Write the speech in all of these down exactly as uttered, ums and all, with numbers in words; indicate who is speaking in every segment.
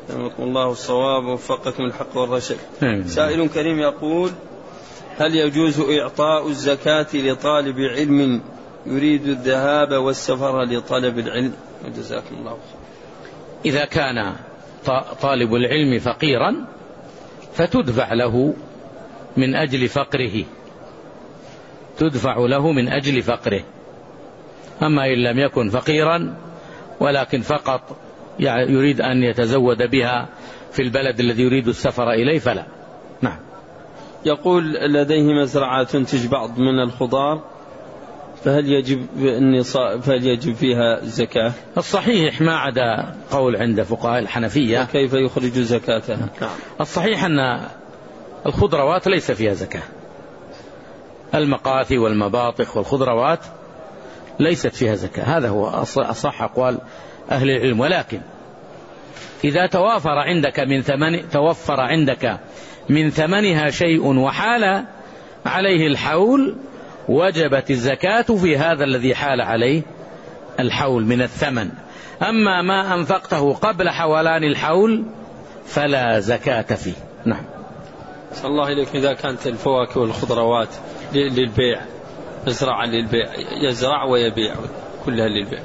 Speaker 1: رحمكم الله الصواب ووفقكم الحق والرشد. سائل كريم يقول: هل يجوز إعطاء الزكاة لطالب علم يريد الذهاب والسفر لطلب العلم؟ جزاكم الله خير.
Speaker 2: إذا كان طالب العلم فقيرا فتدفع له من أجل فقره، تدفع له من أجل فقره. أما إن لم يكن فقيرا ولكن فقط يريد أن يتزود بها في البلد الذي يريد السفر إليه فلا. نعم.
Speaker 1: يقول: لديه مزرعة تنتج بعض من الخضار، فهل يجب النصاب فهل يجب فيها الزكاة؟
Speaker 2: الصحيح ما عدا قول عند فقهاء الحنفية.
Speaker 1: كيف يخرج زكاتها؟
Speaker 2: نعم. الصحيح أن الخضروات ليس فيها زكاة، المقاثي والمباطخ والخضروات ليست فيها زكاة، هذا هو أصح أقوال أهل العلم. ولكن إذا توافر عندك من ثمن توفر عندك من ثمنها شيء وحال عليه الحول وجبت الزكاة في هذا الذي حال عليه الحول من الثمن. أما ما أنفقته قبل حولان الحول فلا زكاة فيه. نعم.
Speaker 1: صلى الله عليك. إذا كانت الفواكه والخضروات للبيع، يزرع للبيع، يزرع ويبيع، كلها للبيع،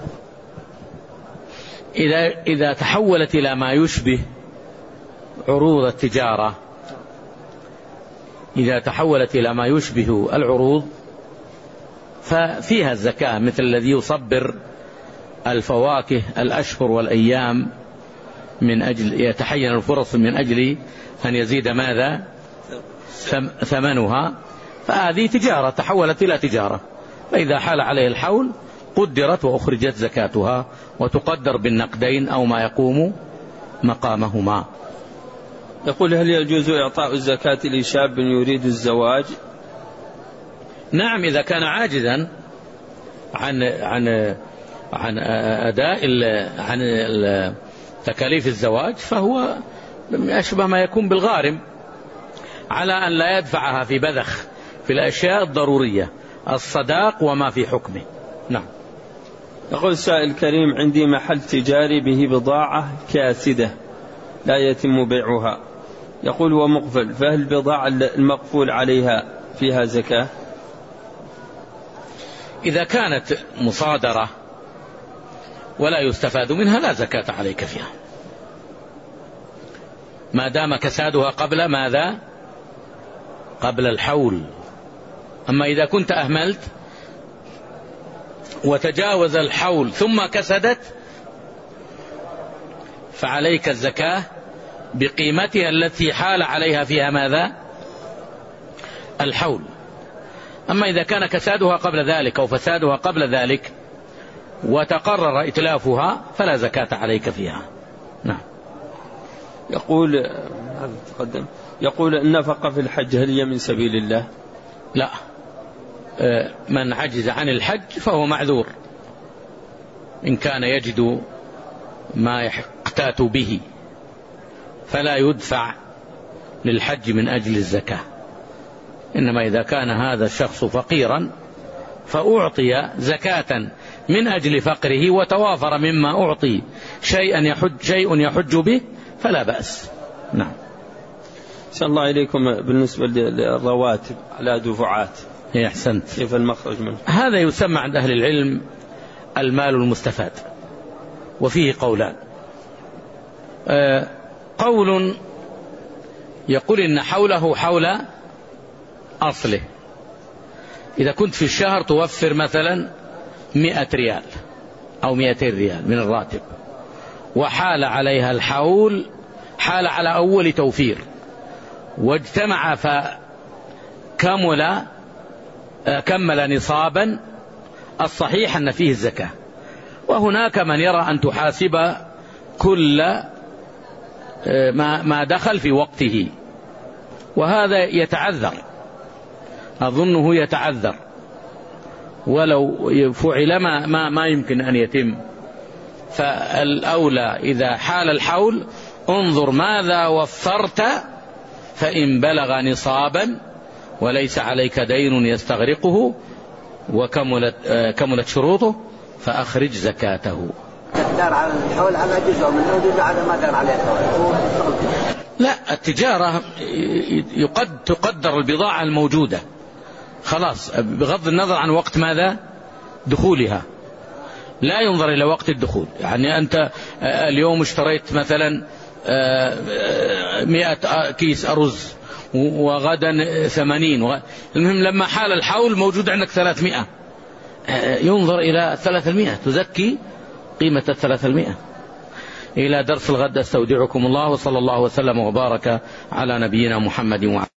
Speaker 2: إذا إذا تحولت إلى ما يشبه عروض التجارة، إذا تحولت إلى ما يشبه العروض ففيها الزكاة، مثل الذي يصبر الفواكه الأشهر والأيام من أجل يتحين الفرص من أجل أن يزيد ماذا ثمنها، فهذه تجارة تحولت إلى تجارة، فإذا حال عليه الحول قدرت وأخرجت زكاتها وتقدر بالنقدين أو ما يقوم مقامهما.
Speaker 1: يقول: هل يجوز إعطاء الزكاة لشاب يريد الزواج؟
Speaker 2: نعم، إذا كان عاجزا عن عن عن أداء عن تكاليف الزواج فهو أشبه ما يكون بالغارم، على أن لا يدفعها في بذخ في الأشياء الضرورية، الصداق وما في حكمه. نعم.
Speaker 1: يقول سائل كريم: عندي محل تجاري به بضاعة كاسدة لا يتم بيعها، يقول ومقفل، فهل البضاعة المقفول عليها فيها زكاة؟
Speaker 2: إذا كانت مصادرة ولا يستفاد منها لا زكاة عليك فيها، ما دام كسادها قبل ماذا؟ قبل الحول. أما إذا كنت أهملت وتجاوز الحول ثم كسدت فعليك الزكاة بقيمتها التي حال عليها فيها ماذا؟ الحول. أما إذا كان كسادها قبل ذلك أو فسادها قبل ذلك وتقرر إتلافها فلا زكاة عليك فيها. نعم.
Speaker 1: يقول هذا تقدم يقول: النفقة في الحج هل هي من سبيل الله؟
Speaker 2: لا، من عجز عن الحج فهو معذور إن كان يجد ما يحتاط به، فلا يدفع للحج من أجل الزكاة. إنما إذا كان هذا الشخص فقيرا فأعطي زكاة من أجل فقره وتوافر مما أعطي شيئا يحج شيء يحج به فلا بأس. نعم.
Speaker 1: صلى الله عليكم. بالنسبة للرواتب على دفعات،
Speaker 2: أحسنت،
Speaker 1: كيف المخرج منه؟
Speaker 2: هذا يسمى عند أهل العلم المال المستفاد، وفيه قولان. قول يقول إن حوله حول أصله، إذا كنت في الشهر توفر مثلا مئة ريال أو مئتين ريال من الراتب، وحال عليها الحول، حال على أول توفير واجتمع فكمل كمل نصابا، الصحيح أن فيه الزكاة. وهناك من يرى أن تحاسب كل ما دخل في وقته، وهذا يتعذر، أظنه يتعذر، ولو فعل ما, ما, ما يمكن أن يتم. فالأولى إذا حال الحول انظر ماذا وفرت، فإن بلغ نصابا وليس عليك دين يستغرقه وكملت كملت شروطه فأخرج زكاته.
Speaker 3: دار على الحول على جزء منه يدل على ما دار عليه الحول.
Speaker 2: لا، التجارة يقد تقدر البضاعة الموجودة خلاص بغض النظر عن وقت ماذا دخولها، لا ينظر إلى وقت الدخول. يعني أنت اليوم اشتريت مثلا مئة كيس أرز وغدا ثمانين، المهم لما حال الحول موجود عندك ثلاثمائة، ينظر إلى ثلاثمائة تزكي قيمة الثلاثمائة. إلى درس الغد، استودعكم الله، وصلى الله وسلم وبارك على نبينا محمد وعلى